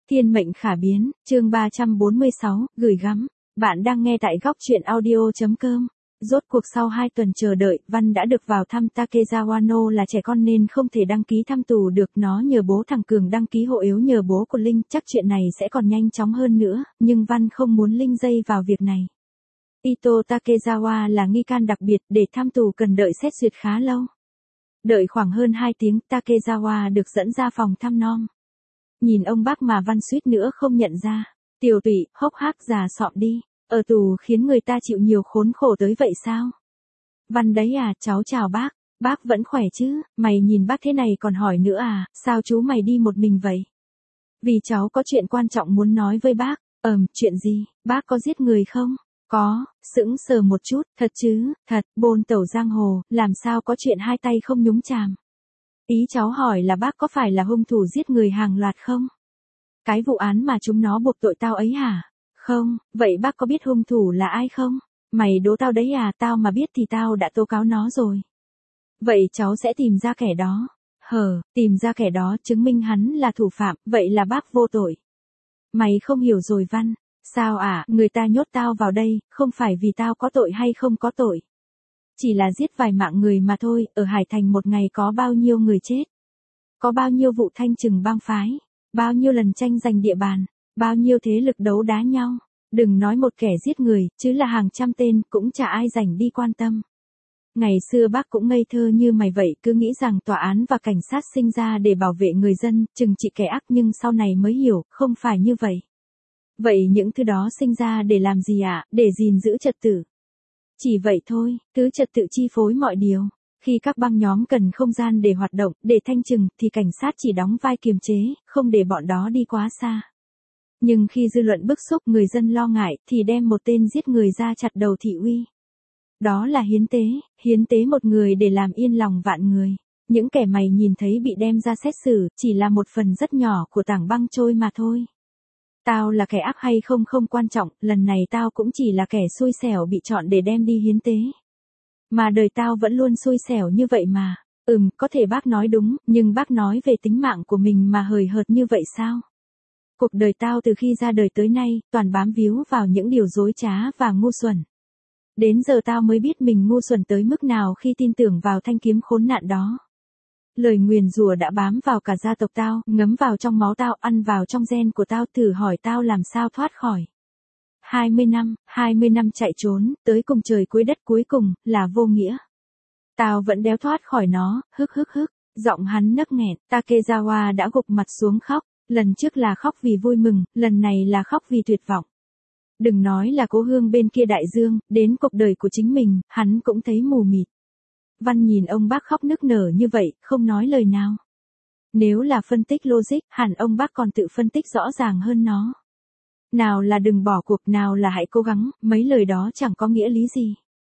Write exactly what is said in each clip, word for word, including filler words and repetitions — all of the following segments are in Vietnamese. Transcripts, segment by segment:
Thiên mệnh khả biến, chương ba trăm bốn mươi sáu, gửi gắm. Bạn đang nghe tại góc truyện audio chấm com. Rốt cuộc sau hai tuần chờ đợi, Văn đã được vào thăm. Takezawa No là trẻ con nên không thể đăng ký thăm tù được, nó nhờ bố thằng Cường đăng ký hộ yếu nhờ bố của Linh, chắc chuyện này sẽ còn nhanh chóng hơn nữa, nhưng Văn không muốn Linh dây vào việc này. Ito Takezawa là nghi can đặc biệt, để thăm tù cần đợi xét duyệt khá lâu. Đợi khoảng hơn hai tiếng, Takezawa được dẫn ra phòng thăm nom. Nhìn ông bác mà Văn suýt nữa không nhận ra. Tiểu tụy, hốc hác già sọm đi. Ở tù khiến người ta chịu nhiều khốn khổ tới vậy sao? Văn đấy à, cháu chào bác. Bác vẫn khỏe chứ, mày nhìn bác thế này còn hỏi nữa à, sao chú mày đi một mình vậy? Vì cháu có chuyện quan trọng muốn nói với bác. Ờm, chuyện gì, bác có giết người không? Có, sững sờ một chút, thật chứ, thật, bôn tẩu giang hồ, làm sao có chuyện hai tay không nhúng chàm. Ý cháu hỏi là bác có phải là hung thủ giết người hàng loạt không? Cái vụ án mà chúng nó buộc tội tao ấy hả? Không, vậy bác có biết hung thủ là ai không? Mày đố tao đấy à, tao mà biết thì tao đã tố cáo nó rồi. Vậy cháu sẽ tìm ra kẻ đó. Hờ, tìm ra kẻ đó chứng minh hắn là thủ phạm, vậy là bác vô tội. Mày không hiểu rồi Văn. Sao à, người ta nhốt tao vào đây, không phải vì tao có tội hay không có tội. Chỉ là giết vài mạng người mà thôi, ở Hải Thành một ngày có bao nhiêu người chết. Có bao nhiêu vụ thanh trừng bang phái, bao nhiêu lần tranh giành địa bàn, bao nhiêu thế lực đấu đá nhau. Đừng nói một kẻ giết người, chứ là hàng trăm tên, cũng chả ai rảnh đi quan tâm. Ngày xưa bác cũng ngây thơ như mày vậy, cứ nghĩ rằng tòa án và cảnh sát sinh ra để bảo vệ người dân, trừng trị kẻ ác, nhưng sau này mới hiểu, không phải như vậy. Vậy những thứ đó sinh ra để làm gì ạ? À? Để gìn giữ trật tự. Chỉ vậy thôi, thứ trật tự chi phối mọi điều. Khi các băng nhóm cần không gian để hoạt động, để thanh trừng, thì cảnh sát chỉ đóng vai kiềm chế, không để bọn đó đi quá xa. Nhưng khi dư luận bức xúc, người dân lo ngại, thì đem một tên giết người ra chặt đầu thị uy. Đó là hiến tế, hiến tế một người để làm yên lòng vạn người. Những kẻ mày nhìn thấy bị đem ra xét xử, chỉ là một phần rất nhỏ của tảng băng trôi mà thôi. Tao là kẻ ác hay không không quan trọng, lần này tao cũng chỉ là kẻ xui xẻo bị chọn để đem đi hiến tế. Mà đời tao vẫn luôn xui xẻo như vậy mà. Ừm, có thể bác nói đúng, nhưng bác nói về tính mạng của mình mà hời hợt như vậy sao? Cuộc đời tao từ khi ra đời tới nay, toàn bám víu vào những điều dối trá và ngu xuẩn. Đến giờ tao mới biết mình ngu xuẩn tới mức nào khi tin tưởng vào thanh kiếm khốn nạn đó. Lời nguyền rủa đã bám vào cả gia tộc tao, ngấm vào trong máu tao, ăn vào trong gen của tao, thử hỏi tao làm sao thoát khỏi. hai mươi năm, hai mươi năm chạy trốn, tới cùng trời cuối đất cuối cùng, là vô nghĩa. Tao vẫn đéo thoát khỏi nó, hức hức hức, giọng hắn nấc nghẹn, Takezawa đã gục mặt xuống khóc, lần trước là khóc vì vui mừng, lần này là khóc vì tuyệt vọng. Đừng nói là cố hương bên kia đại dương, đến cuộc đời của chính mình, hắn cũng thấy mù mịt. Văn nhìn ông bác khóc nức nở như vậy, không nói lời nào. Nếu là phân tích logic, hẳn ông bác còn tự phân tích rõ ràng hơn nó. Nào là đừng bỏ cuộc, nào là hãy cố gắng, mấy lời đó chẳng có nghĩa lý gì.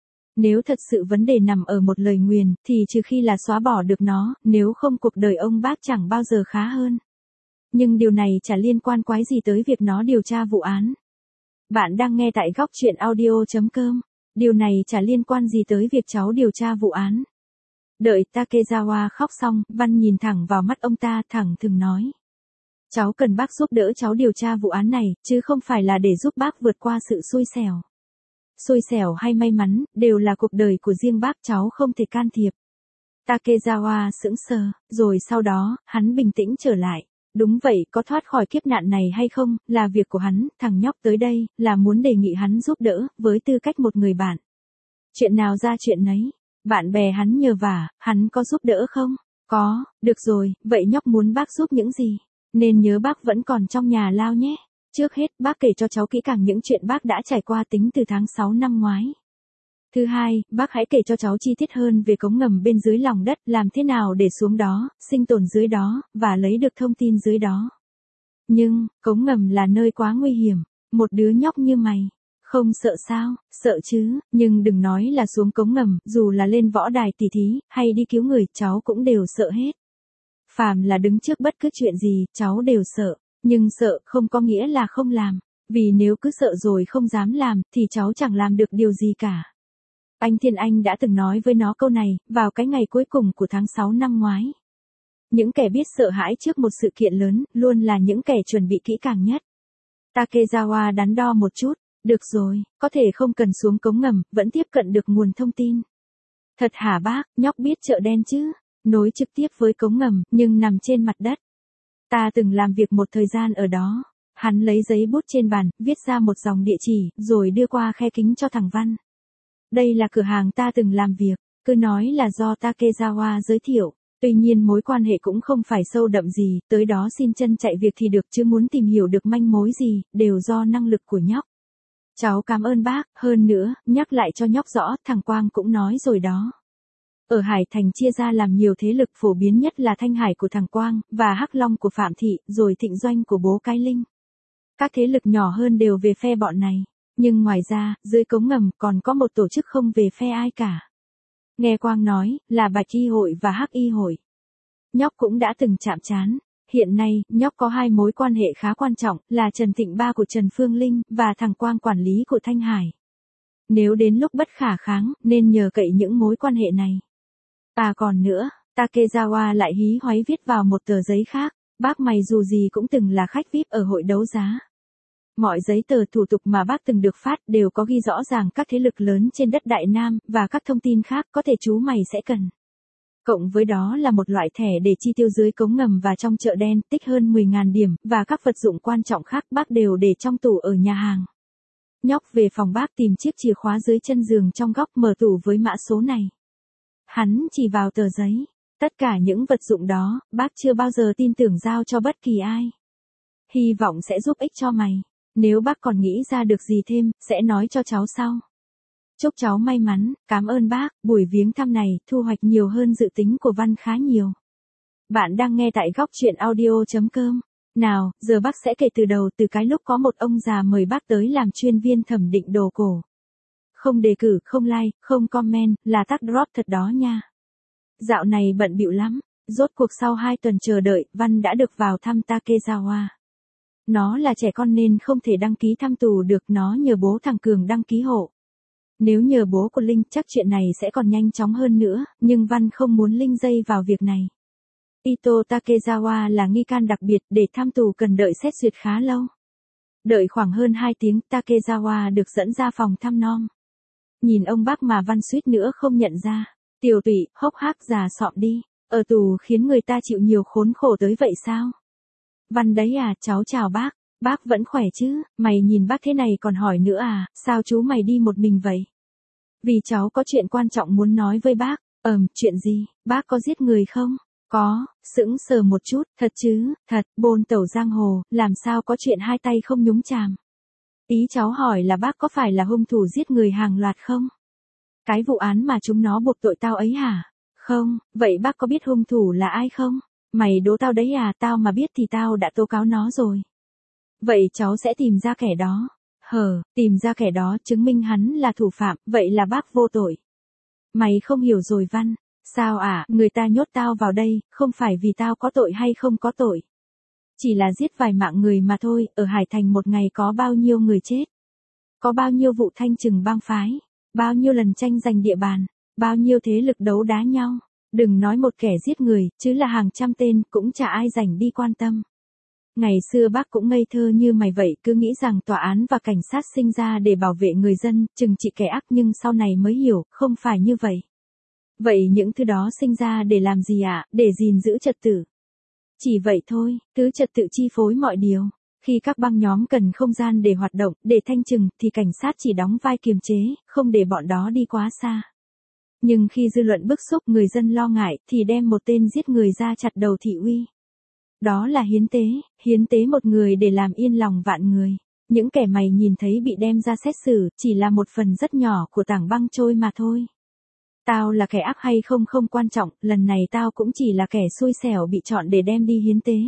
Nếu thật sự vấn đề nằm ở một lời nguyền, thì trừ khi là xóa bỏ được nó, nếu không cuộc đời ông bác chẳng bao giờ khá hơn. Nhưng điều này chả liên quan quái gì tới việc nó điều tra vụ án. Bạn đang nghe tại góc truyện audio chấm com. Điều này chả liên quan gì tới việc cháu điều tra vụ án. Đợi Takezawa khóc xong, Văn nhìn thẳng vào mắt ông ta, thẳng thừng nói. Cháu cần bác giúp đỡ cháu điều tra vụ án này, chứ không phải là để giúp bác vượt qua sự xui xẻo. Xui xẻo hay may mắn, đều là cuộc đời của riêng bác, cháu không thể can thiệp. Takezawa sững sờ, rồi sau đó, hắn bình tĩnh trở lại. Đúng vậy, có thoát khỏi kiếp nạn này hay không, là việc của hắn, thằng nhóc tới đây, là muốn đề nghị hắn giúp đỡ, với tư cách một người bạn. Chuyện nào ra chuyện nấy, bạn bè hắn nhờ vả, hắn có giúp đỡ không? Có, được rồi, vậy nhóc muốn bác giúp những gì? Nên nhớ bác vẫn còn trong nhà lao nhé. Trước hết, bác kể cho cháu kỹ càng những chuyện bác đã trải qua tính từ tháng sáu năm ngoái. Thứ hai, bác hãy kể cho cháu chi tiết hơn về cống ngầm bên dưới lòng đất, làm thế nào để xuống đó, sinh tồn dưới đó, và lấy được thông tin dưới đó. Nhưng, cống ngầm là nơi quá nguy hiểm, một đứa nhóc như mày, không sợ sao, sợ chứ, nhưng đừng nói là xuống cống ngầm, dù là lên võ đài tỉ thí, hay đi cứu người, cháu cũng đều sợ hết. Phàm là đứng trước bất cứ chuyện gì, cháu đều sợ, nhưng sợ không có nghĩa là không làm, vì nếu cứ sợ rồi không dám làm, thì cháu chẳng làm được điều gì cả. Anh Thiên Anh đã từng nói với nó câu này, vào cái ngày cuối cùng của tháng sáu năm ngoái. Những kẻ biết sợ hãi trước một sự kiện lớn, luôn là những kẻ chuẩn bị kỹ càng nhất. Takezawa đắn đo một chút, được rồi, có thể không cần xuống cống ngầm, vẫn tiếp cận được nguồn thông tin. Thật hả bác, nhóc biết chợ đen chứ? Nối trực tiếp với cống ngầm, nhưng nằm trên mặt đất. Ta từng làm việc một thời gian ở đó. Hắn lấy giấy bút trên bàn, viết ra một dòng địa chỉ, rồi đưa qua khe kính cho thằng Văn. Đây là cửa hàng ta từng làm việc, cứ nói là do Takezawa giới thiệu. Tuy nhiên mối quan hệ cũng không phải sâu đậm gì, tới đó xin chân chạy việc thì được chứ muốn tìm hiểu được manh mối gì, đều do năng lực của nhóc. Cháu cảm ơn bác, hơn nữa, nhắc lại cho nhóc rõ, thằng Quang cũng nói rồi đó. Ở Hải Thành chia ra làm nhiều thế lực, phổ biến nhất là Thanh Hải của thằng Quang, và Hắc Long của Phạm Thị, rồi Thịnh Doanh của bố Cái Linh. Các thế lực nhỏ hơn đều về phe bọn này, nhưng ngoài ra, dưới cống ngầm còn có một tổ chức không về phe ai cả. Nghe Quang nói, là Bạch Y hội và Hắc Y hội. Nhóc cũng đã từng chạm trán. Hiện nay, nhóc có hai mối quan hệ khá quan trọng, là Trần Thịnh ba của Trần Phương Linh, và thằng Quang quản lý của Thanh Hải. Nếu đến lúc bất khả kháng, nên nhờ cậy những mối quan hệ này. À còn nữa, Takezawa lại hí hoáy viết vào một tờ giấy khác, bác mày dù gì cũng từng là khách vi ai pi ở hội đấu giá. Mọi giấy tờ thủ tục mà bác từng được phát đều có ghi rõ ràng các thế lực lớn trên đất Đại Nam, và các thông tin khác có thể chú mày sẽ cần. Cộng với đó là một loại thẻ để chi tiêu dưới cống ngầm và trong chợ đen, tích hơn mười nghìn điểm, và các vật dụng quan trọng khác bác đều để trong tủ ở nhà hàng. Nhóc về phòng bác tìm chiếc chìa khóa dưới chân giường trong góc, mở tủ với mã số này. Hắn chỉ vào tờ giấy. Tất cả những vật dụng đó, bác chưa bao giờ tin tưởng giao cho bất kỳ ai. Hy vọng sẽ giúp ích cho mày. Nếu bác còn nghĩ ra được gì thêm, sẽ nói cho cháu sau. Chúc cháu may mắn, cảm ơn bác, buổi viếng thăm này thu hoạch nhiều hơn dự tính của Văn khá nhiều. Bạn đang nghe tại góc truyện audio chấm com. Nào, giờ bác sẽ kể từ đầu, từ cái lúc có một ông già mời bác tới làm chuyên viên thẩm định đồ cổ. Không đề cử, không like, không comment, là tắt drop thật đó nha. Dạo này bận bịu lắm, rốt cuộc sau hai tuần chờ đợi, Văn đã được vào thăm Takezawa. Nó là trẻ con nên không thể đăng ký thăm tù được, nó nhờ bố thằng Cường đăng ký hộ. Nếu nhờ bố của Linh chắc chuyện này sẽ còn nhanh chóng hơn nữa, nhưng Văn không muốn Linh dây vào việc này. Ito Takezawa là nghi can đặc biệt, để thăm tù cần đợi xét duyệt khá lâu. Đợi khoảng hơn hai tiếng, Takezawa được dẫn ra phòng thăm nom. Nhìn ông bác mà Văn suýt nữa không nhận ra. Tiểu tụy, hốc hác già sọm đi, ở tù khiến người ta chịu nhiều khốn khổ tới vậy sao? Văn đấy à, cháu chào bác, bác vẫn khỏe chứ, mày nhìn bác thế này còn hỏi nữa à, sao chú mày đi một mình vậy? Vì cháu có chuyện quan trọng muốn nói với bác. Ờm, chuyện gì, bác có giết người không? Có, sững sờ một chút, thật chứ, thật, bôn tẩu giang hồ, làm sao có chuyện hai tay không nhúng chàm. Ý cháu hỏi là bác có phải là hung thủ giết người hàng loạt không? Cái vụ án mà chúng nó buộc tội tao ấy hả? Không, vậy bác có biết hung thủ là ai không? Mày đố tao đấy à, tao mà biết thì tao đã tố cáo nó rồi. Vậy cháu sẽ tìm ra kẻ đó. Hờ, tìm ra kẻ đó, chứng minh hắn là thủ phạm, vậy là bác vô tội. Mày không hiểu rồi Văn. Sao à, người ta nhốt tao vào đây, không phải vì tao có tội hay không có tội. Chỉ là giết vài mạng người mà thôi, ở Hải Thành một ngày có bao nhiêu người chết. Có bao nhiêu vụ thanh trừng bang phái. Bao nhiêu lần tranh giành địa bàn, bao nhiêu thế lực đấu đá nhau. Đừng nói một kẻ giết người, chứ là hàng trăm tên, cũng chả ai rảnh đi quan tâm. Ngày xưa bác cũng ngây thơ như mày vậy, cứ nghĩ rằng tòa án và cảnh sát sinh ra để bảo vệ người dân, trừng trị kẻ ác, nhưng sau này mới hiểu, không phải như vậy. Vậy những thứ đó sinh ra để làm gì ạ? À? Để gìn giữ trật tự. Chỉ vậy thôi, thứ trật tự chi phối mọi điều. Khi các băng nhóm cần không gian để hoạt động, để thanh trừng, thì cảnh sát chỉ đóng vai kiềm chế, không để bọn đó đi quá xa. Nhưng khi dư luận bức xúc, người dân lo ngại, thì đem một tên giết người ra chặt đầu thị uy. Đó là hiến tế, hiến tế một người để làm yên lòng vạn người. Những kẻ mày nhìn thấy bị đem ra xét xử, chỉ là một phần rất nhỏ của tảng băng trôi mà thôi. Tao là kẻ ác hay không không quan trọng, lần này tao cũng chỉ là kẻ xui xẻo bị chọn để đem đi hiến tế.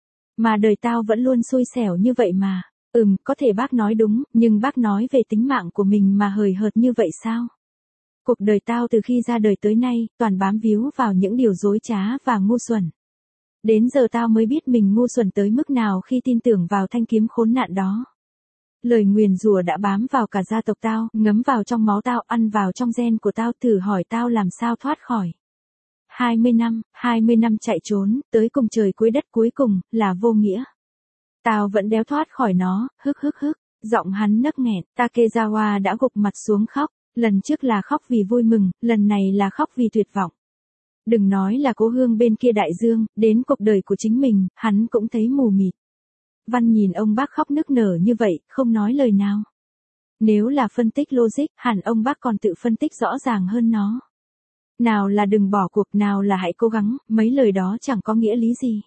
Mà đời tao vẫn luôn xui xẻo như vậy mà. Ừm, có thể bác nói đúng, nhưng bác nói về tính mạng của mình mà hời hợt như vậy sao? Cuộc đời tao từ khi ra đời tới nay, toàn bám víu vào những điều dối trá và ngu xuẩn. Đến giờ tao mới biết mình ngu xuẩn tới mức nào khi tin tưởng vào thanh kiếm khốn nạn đó. Lời nguyền rủa đã bám vào cả gia tộc tao, ngấm vào trong máu tao, ăn vào trong gen của tao, thử hỏi tao làm sao thoát khỏi. hai mươi năm, hai mươi năm chạy trốn, tới cùng trời cuối đất cuối cùng, là vô nghĩa. Tao vẫn đéo thoát khỏi nó, hức hức hức, giọng hắn nấc nghẹn, Takezawa đã gục mặt xuống khóc, lần trước là khóc vì vui mừng, lần này là khóc vì tuyệt vọng. Đừng nói là cố hương bên kia đại dương, đến cuộc đời của chính mình, hắn cũng thấy mù mịt. Văn nhìn ông bác khóc nức nở như vậy, không nói lời nào. Nếu là phân tích logic, hẳn ông bác còn tự phân tích rõ ràng hơn nó. Nào là đừng bỏ cuộc, nào là hãy cố gắng, mấy lời đó chẳng có nghĩa lý gì.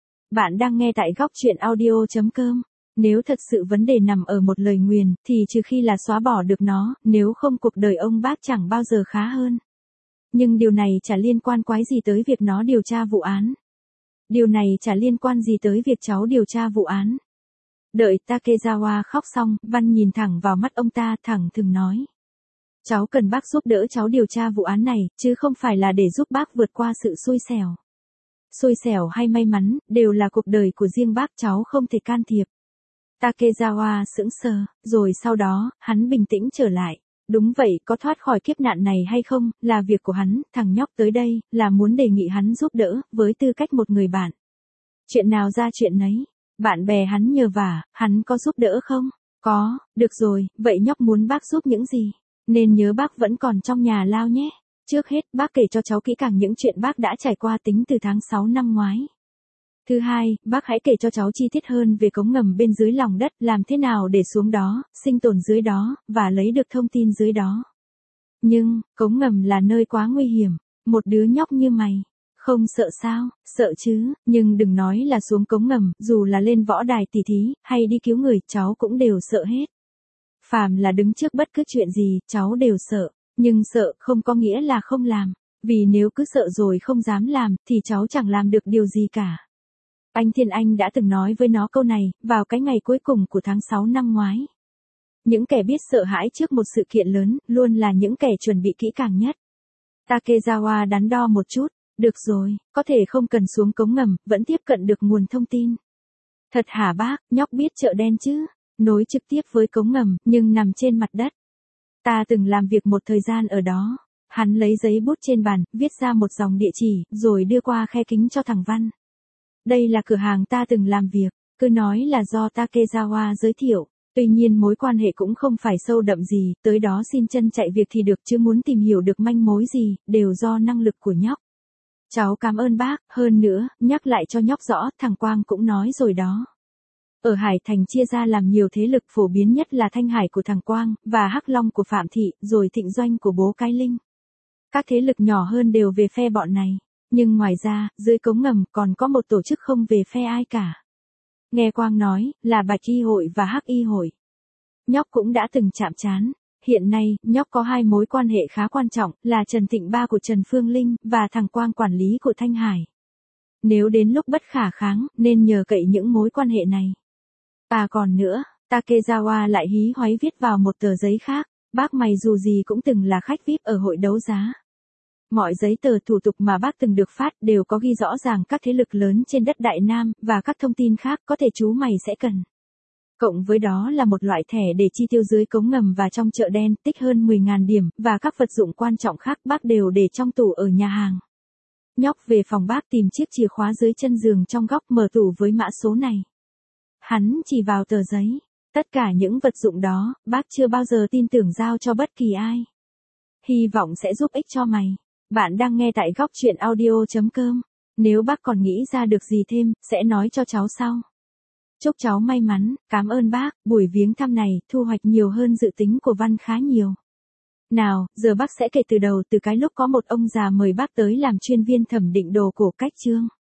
Bạn đang nghe tại góc truyện audio chấm com. Nếu thật sự vấn đề nằm ở một lời nguyền, thì trừ khi là xóa bỏ được nó, nếu không cuộc đời ông bác chẳng bao giờ khá hơn. Nhưng điều này chả liên quan quái gì tới việc nó điều tra vụ án. Điều này chả liên quan gì tới việc cháu điều tra vụ án. Đợi Takezawa khóc xong, Văn nhìn thẳng vào mắt ông ta, thẳng thừng nói. Cháu cần bác giúp đỡ cháu điều tra vụ án này, chứ không phải là để giúp bác vượt qua sự xui xẻo. Xui xẻo hay may mắn, đều là cuộc đời của riêng bác, cháu không thể can thiệp. Takezawa sững sờ, rồi sau đó, hắn bình tĩnh trở lại. Đúng vậy, có thoát khỏi kiếp nạn này hay không, là việc của hắn, thằng nhóc tới đây, là muốn đề nghị hắn giúp đỡ, với tư cách một người bạn. Chuyện nào ra chuyện nấy, bạn bè hắn nhờ vả, hắn có giúp đỡ không? Có, được rồi, vậy nhóc muốn bác giúp những gì? Nên nhớ bác vẫn còn trong nhà lao nhé. Trước hết, bác kể cho cháu kỹ càng những chuyện bác đã trải qua tính từ tháng sáu năm ngoái. Thứ hai, bác hãy kể cho cháu chi tiết hơn về cống ngầm bên dưới lòng đất, làm thế nào để xuống đó, sinh tồn dưới đó, và lấy được thông tin dưới đó. Nhưng, cống ngầm là nơi quá nguy hiểm, một đứa nhóc như mày. Không sợ sao, sợ chứ, nhưng đừng nói là xuống cống ngầm, dù là lên võ đài tỉ thí, hay đi cứu người, cháu cũng đều sợ hết. Phàm là đứng trước bất cứ chuyện gì, cháu đều sợ, nhưng sợ không có nghĩa là không làm, vì nếu cứ sợ rồi không dám làm, thì cháu chẳng làm được điều gì cả. Anh Thiên Anh đã từng nói với nó câu này, vào cái ngày cuối cùng của tháng sáu năm ngoái. Những kẻ biết sợ hãi trước một sự kiện lớn, luôn là những kẻ chuẩn bị kỹ càng nhất. Takezawa đắn đo một chút, được rồi, có thể không cần xuống cống ngầm, vẫn tiếp cận được nguồn thông tin. Thật hả bác, nhóc biết chợ đen chứ? Nối trực tiếp với cống ngầm, nhưng nằm trên mặt đất. Ta từng làm việc một thời gian ở đó. Hắn lấy giấy bút trên bàn, viết ra một dòng địa chỉ, rồi đưa qua khe kính cho thằng Văn. Đây là cửa hàng ta từng làm việc, cứ nói là do Takezawa giới thiệu. Tuy nhiên mối quan hệ cũng không phải sâu đậm gì, tới đó xin chân chạy việc thì được, chứ muốn tìm hiểu được manh mối gì, đều do năng lực của nhóc. Cháu cảm ơn bác, hơn nữa, nhắc lại cho nhóc rõ, thằng Quang cũng nói rồi đó. Ở Hải Thành chia ra làm nhiều thế lực, phổ biến nhất là Thanh Hải của thằng Quang, và Hắc Long của Phạm Thị, rồi Thịnh Doanh của bố Cái Linh. Các thế lực nhỏ hơn đều về phe bọn này. Nhưng ngoài ra, dưới cống ngầm còn có một tổ chức không về phe ai cả. Nghe Quang nói, là Bạch Y hội và Hắc Y hội. Nhóc cũng đã từng chạm trán. Hiện nay, nhóc có hai mối quan hệ khá quan trọng, là Trần Thịnh ba của Trần Phương Linh, và thằng Quang quản lý của Thanh Hải. Nếu đến lúc bất khả kháng, nên nhờ cậy những mối quan hệ này. À còn nữa, Takezawa lại hí hoáy viết vào một tờ giấy khác, bác mày dù gì cũng từng là khách vi ai pi ở hội đấu giá. Mọi giấy tờ thủ tục mà bác từng được phát đều có ghi rõ ràng các thế lực lớn trên đất Đại Nam, và các thông tin khác có thể chú mày sẽ cần. Cộng với đó là một loại thẻ để chi tiêu dưới cống ngầm và trong chợ đen, tích hơn mười nghìn điểm, và các vật dụng quan trọng khác bác đều để trong tủ ở nhà hàng. Nhóc về phòng bác tìm chiếc chìa khóa dưới chân giường trong góc, mở tủ với mã số này. Hắn chỉ vào tờ giấy. Tất cả những vật dụng đó, bác chưa bao giờ tin tưởng giao cho bất kỳ ai. Hy vọng sẽ giúp ích cho mày. Bạn đang nghe tại góc truyện audio chấm com. Nếu bác còn nghĩ ra được gì thêm, sẽ nói cho cháu sau. Chúc cháu may mắn, cảm ơn bác, buổi viếng thăm này, thu hoạch nhiều hơn dự tính của Văn khá nhiều. Nào, giờ bác sẽ kể từ đầu, từ cái lúc có một ông già mời bác tới làm chuyên viên thẩm định đồ cổ cách Trương.